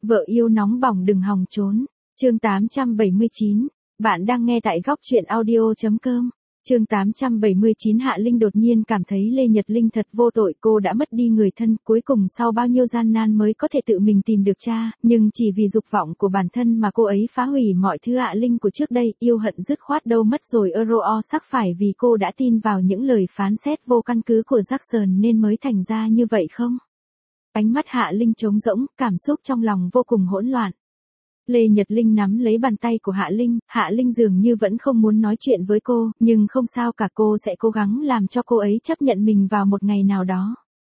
Vợ yêu nóng bỏng đừng hòng trốn. Chương 879. Bạn đang nghe tại góc truyện audio.com. Chương 879. Hạ Linh đột nhiên cảm thấy Lê Nhật Linh thật vô tội, cô đã mất đi người thân, cuối cùng sau bao nhiêu gian nan mới có thể tự mình tìm được cha, nhưng chỉ vì dục vọng của bản thân mà cô ấy phá hủy mọi thứ Hạ Linh của trước đây, yêu hận dứt khoát đâu mất rồi sắc phải vì cô đã tin vào những lời phán xét vô căn cứ của Jackson nên mới thành ra như vậy không? Ánh mắt Hạ Linh trống rỗng, cảm xúc trong lòng vô cùng hỗn loạn. Lê Nhật Linh nắm lấy bàn tay của Hạ Linh dường như vẫn không muốn nói chuyện với cô, nhưng không sao cả, cô sẽ cố gắng làm cho cô ấy chấp nhận mình vào một ngày nào đó.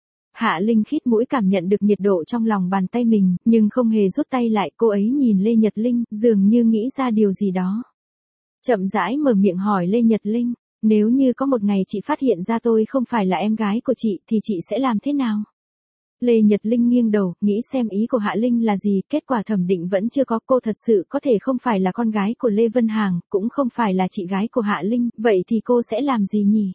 Hạ Linh khít mũi cảm nhận được nhiệt độ trong lòng bàn tay mình, nhưng không hề rút tay lại, cô ấy nhìn Lê Nhật Linh, dường như nghĩ ra điều gì đó. Chậm rãi mở miệng hỏi Lê Nhật Linh, nếu như có một ngày chị phát hiện ra tôi không phải là em gái của chị thì chị sẽ làm thế nào? Lê Nhật Linh nghiêng đầu, nghĩ xem ý của Hạ Linh là gì, kết quả thẩm định vẫn chưa có, cô thật sự có thể không phải là con gái của Lê Vân Hằng, cũng không phải là chị gái của Hạ Linh, vậy thì cô sẽ làm gì nhỉ?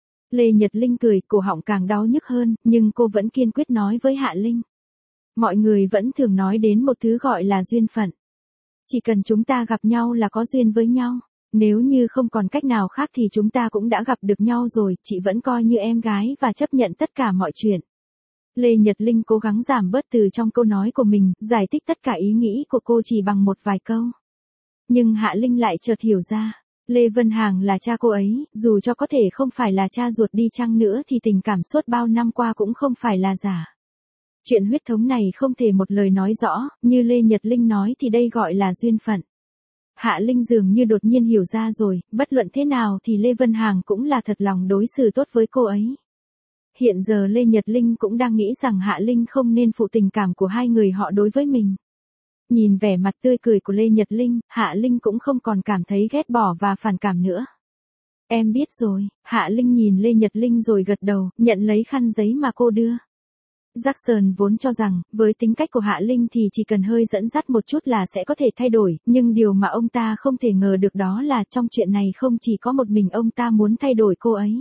Lê Nhật Linh cười, cổ họng càng đau nhức hơn, nhưng cô vẫn kiên quyết nói với Hạ Linh. Mọi người vẫn thường nói đến một thứ gọi là duyên phận. Chỉ cần chúng ta gặp nhau là có duyên với nhau. Nếu như không còn cách nào khác thì chúng ta cũng đã gặp được nhau rồi, chị vẫn coi như em gái và chấp nhận tất cả mọi chuyện. Lê Nhật Linh cố gắng giảm bớt từ trong câu nói của mình, giải thích tất cả ý nghĩ của cô chỉ bằng một vài câu. Nhưng Hạ Linh lại chợt hiểu ra, Lê Vân Hằng là cha cô ấy, dù cho có thể không phải là cha ruột đi chăng nữa thì tình cảm suốt bao năm qua cũng không phải là giả. Chuyện huyết thống này không thể một lời nói rõ, như Lê Nhật Linh nói thì đây gọi là duyên phận. Hạ Linh dường như đột nhiên hiểu ra rồi, bất luận thế nào thì Lê Vân Hằng cũng là thật lòng đối xử tốt với cô ấy. Hiện giờ Lê Nhật Linh cũng đang nghĩ rằng Hạ Linh không nên phụ tình cảm của hai người họ đối với mình. Nhìn vẻ mặt tươi cười của Lê Nhật Linh, Hạ Linh cũng không còn cảm thấy ghét bỏ và phản cảm nữa. Em biết rồi, Hạ Linh nhìn Lê Nhật Linh rồi gật đầu, nhận lấy khăn giấy mà cô đưa. Jackson vốn cho rằng, với tính cách của Hạ Linh thì chỉ cần hơi dẫn dắt một chút là sẽ có thể thay đổi, nhưng điều mà ông ta không thể ngờ được đó là trong chuyện này không chỉ có một mình ông ta muốn thay đổi cô ấy.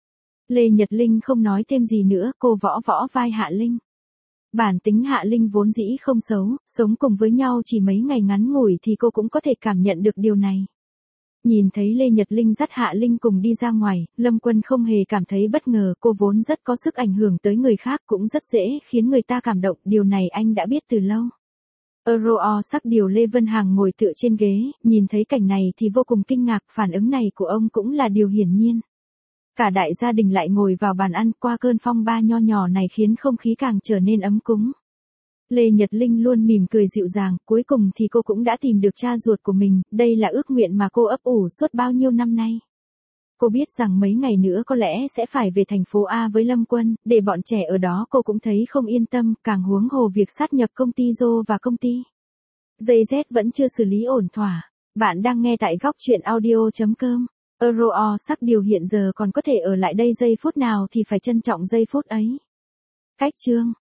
Lê Nhật Linh không nói thêm gì nữa, cô võ võ vai Hạ Linh. Bản tính Hạ Linh vốn dĩ không xấu, sống cùng với nhau chỉ mấy ngày ngắn ngủi thì cô cũng có thể cảm nhận được điều này. Nhìn thấy Lê Nhật Linh dắt Hạ Linh cùng đi ra ngoài, Lâm Quân không hề cảm thấy bất ngờ, cô vốn rất có sức ảnh hưởng tới người khác, cũng rất dễ khiến người ta cảm động, điều này anh đã biết từ lâu. Sắc điều Lê Vân Hằng ngồi tựa trên ghế, nhìn thấy cảnh này thì vô cùng kinh ngạc, phản ứng này của ông cũng là điều hiển nhiên. Cả đại gia đình lại ngồi vào bàn ăn, qua cơn phong ba nho nhỏ này khiến không khí càng trở nên ấm cúng. Lê Nhật Linh luôn mỉm cười dịu dàng, cuối cùng thì cô cũng đã tìm được cha ruột của mình, đây là ước nguyện mà cô ấp ủ suốt bao nhiêu năm nay. Cô biết rằng mấy ngày nữa có lẽ sẽ phải về thành phố A với Lâm Quân, để bọn trẻ ở đó cô cũng thấy không yên tâm, càng huống hồ việc sát nhập công ty Dô và công ty JZ vẫn chưa xử lý ổn thỏa. Bạn đang nghe tại góc truyện audio.com. Sắc điều hiện giờ còn có thể ở lại đây giây phút nào thì phải trân trọng giây phút ấy. Cách chương